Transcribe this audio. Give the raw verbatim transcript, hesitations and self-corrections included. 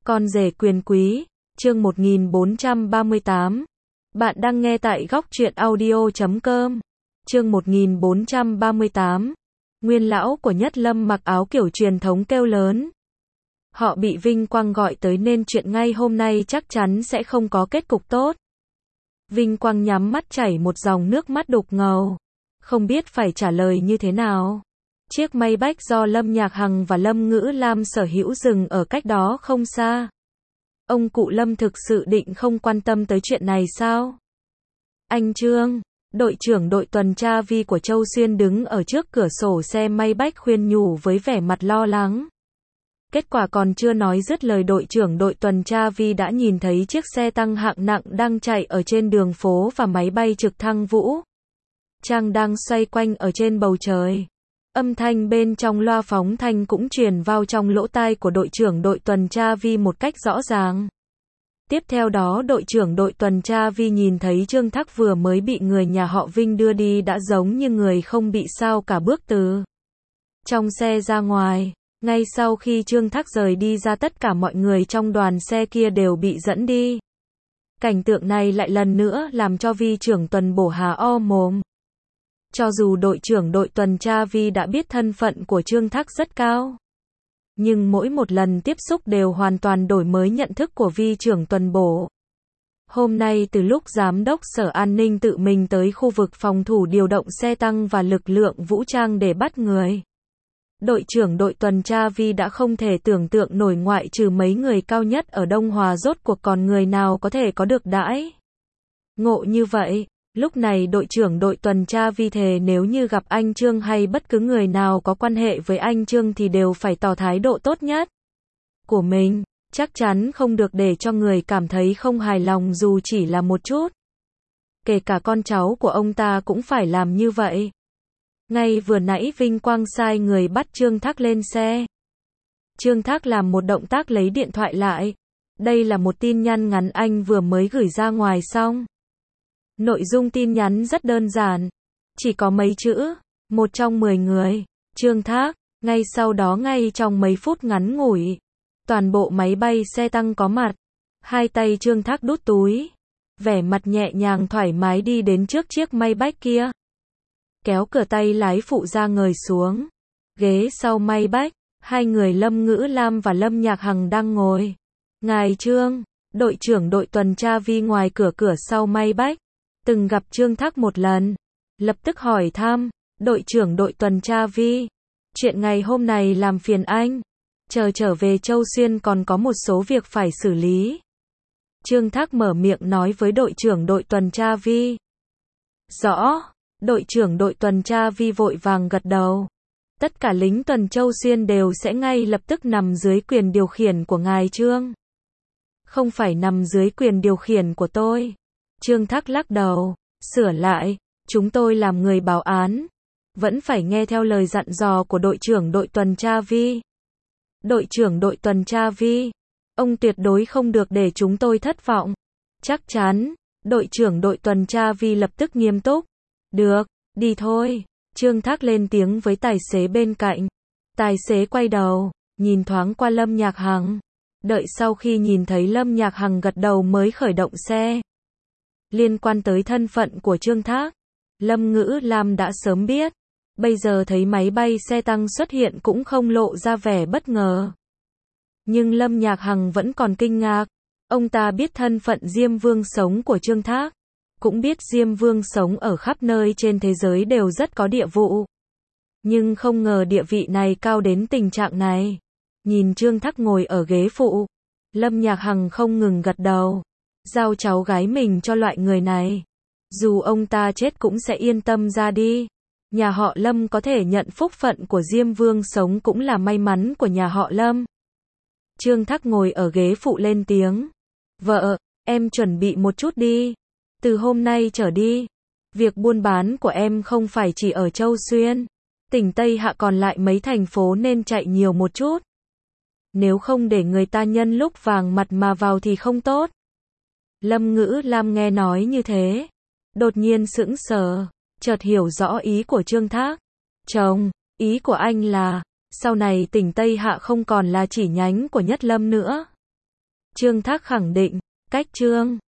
Con rể quyền quý, chương một nghìn bốn trăm ba mươi tám. Bạn đang nghe tại góc truyện audio chấm com. Chương một nghìn bốn trăm ba mươi tám. Nguyên lão của Nhất Lâm mặc áo kiểu truyền thống kêu lớn. Họ bị vinh quang gọi tới nên chuyện ngay hôm nay chắc chắn sẽ không có kết cục tốt. Vinh quang nhắm mắt chảy một dòng nước mắt đục ngầu. Không biết phải trả lời như thế nào. Chiếc Maybach do Lâm Nhạc Hằng và Lâm Ngữ Lam sở hữu dừng ở cách đó không xa. Ông cụ Lâm thực sự định không quan tâm tới chuyện này sao? Anh Trương, đội trưởng đội tuần tra Vi của Châu Xuyên đứng ở trước cửa sổ xe Maybach khuyên nhủ với vẻ mặt lo lắng. Kết quả còn chưa nói dứt lời, đội trưởng đội tuần tra Vi đã nhìn thấy chiếc xe tăng hạng nặng đang chạy ở trên đường phố và máy bay trực thăng Vũ Trang đang xoay quanh ở trên bầu trời. Âm thanh bên trong loa phóng thanh cũng truyền vào trong lỗ tai của đội trưởng đội tuần tra Vi một cách rõ ràng. Tiếp theo đó đội trưởng đội tuần tra Vi nhìn thấy Trương Thác vừa mới bị người nhà họ Vinh đưa đi đã giống như người không bị sao cả, bước từ trong xe ra ngoài. Ngay sau khi Trương Thác rời đi ra, tất cả mọi người trong đoàn xe kia đều bị dẫn đi. Cảnh tượng này lại lần nữa làm cho Vi trưởng tuần bổ hà o mồm. Cho dù đội trưởng đội tuần tra Vi đã biết thân phận của Trương Thác rất cao, nhưng mỗi một lần tiếp xúc đều hoàn toàn đổi mới nhận thức của Vi trưởng tuần bổ. Hôm nay từ lúc giám đốc sở an ninh tự mình tới khu vực phòng thủ điều động xe tăng và lực lượng vũ trang để bắt người, đội trưởng đội tuần tra Vi đã không thể tưởng tượng nổi ngoại trừ mấy người cao nhất ở Đông Hòa rốt cuộc còn người nào có thể có được đãi ngộ như vậy. Lúc này đội trưởng đội tuần tra Vi thề nếu như gặp anh Trương hay bất cứ người nào có quan hệ với anh Trương thì đều phải tỏ thái độ tốt nhất của mình, chắc chắn không được để cho người cảm thấy không hài lòng dù chỉ là một chút. Kể cả con cháu của ông ta cũng phải làm như vậy. Ngay vừa nãy Vinh Quang sai người bắt Trương Thác lên xe. Trương Thác làm một động tác lấy điện thoại lại. Đây là một tin nhắn ngắn anh vừa mới gửi ra ngoài xong. Nội dung tin nhắn rất đơn giản, chỉ có mấy chữ, một trong mười người, Trương Thác. Ngay sau đó, ngay trong mấy phút ngắn ngủi, toàn bộ máy bay xe tăng có mặt. Hai tay Trương Thác đút túi, vẻ mặt nhẹ nhàng thoải mái đi đến trước chiếc Maybach kia. Kéo cửa tay lái phụ ra ngồi xuống. Ghế sau Maybach, hai người Lâm Ngữ Lam và Lâm Nhạc Hằng đang ngồi. Ngài Trương, đội trưởng đội tuần tra Vi ngoài cửa cửa sau Maybach từng gặp Trương Thác một lần, lập tức hỏi thăm, đội trưởng đội tuần tra Vi, chuyện ngày hôm này làm phiền anh, chờ trở về Châu Xuyên còn có một số việc phải xử lý. Trương Thác mở miệng nói với đội trưởng đội tuần tra Vi. Rõ, đội trưởng đội tuần tra Vi vội vàng gật đầu. Tất cả lính tuần Châu Xuyên đều sẽ ngay lập tức nằm dưới quyền điều khiển của ngài Trương. Không phải nằm dưới quyền điều khiển của tôi. Trương Thác lắc đầu, sửa lại, chúng tôi làm người báo án, vẫn phải nghe theo lời dặn dò của đội trưởng đội tuần tra Vi. Đội trưởng đội tuần tra Vi, ông tuyệt đối không được để chúng tôi thất vọng. Chắc chắn, đội trưởng đội tuần tra Vi lập tức nghiêm túc. Được, đi thôi. Trương Thác lên tiếng với tài xế bên cạnh. Tài xế quay đầu, nhìn thoáng qua Lâm Nhạc Hằng. Đợi sau khi nhìn thấy Lâm Nhạc Hằng gật đầu mới khởi động xe. Liên quan tới thân phận của Trương Thác, Lâm Ngữ Lam đã sớm biết. Bây giờ thấy máy bay xe tăng xuất hiện cũng không lộ ra vẻ bất ngờ. Nhưng Lâm Nhạc Hằng vẫn còn kinh ngạc. Ông ta biết thân phận Diêm Vương sống của Trương Thác, cũng biết Diêm Vương sống ở khắp nơi trên thế giới đều rất có địa vụ. Nhưng không ngờ địa vị này cao đến tình trạng này. Nhìn Trương Thác ngồi ở ghế phụ, Lâm Nhạc Hằng không ngừng gật đầu. Giao cháu gái mình cho loại người này, dù ông ta chết cũng sẽ yên tâm ra đi. Nhà họ Lâm có thể nhận phúc phận của Diêm Vương sống cũng là may mắn của nhà họ Lâm. Trương Thác ngồi ở ghế phụ lên tiếng. Vợ, em chuẩn bị một chút đi. Từ hôm nay trở đi, việc buôn bán của em không phải chỉ ở Châu Xuyên, tỉnh Tây Hạ còn lại mấy thành phố nên chạy nhiều một chút. Nếu không để người ta nhân lúc vàng mặt mà vào thì không tốt. Lâm Ngữ Lam nghe nói như thế, đột nhiên sững sờ, chợt hiểu rõ ý của Trương Thác. Chồng, ý của anh là, sau này tỉnh Tây Hạ không còn là chỉ nhánh của Nhất Lâm nữa. Trương Thác khẳng định, cách Trương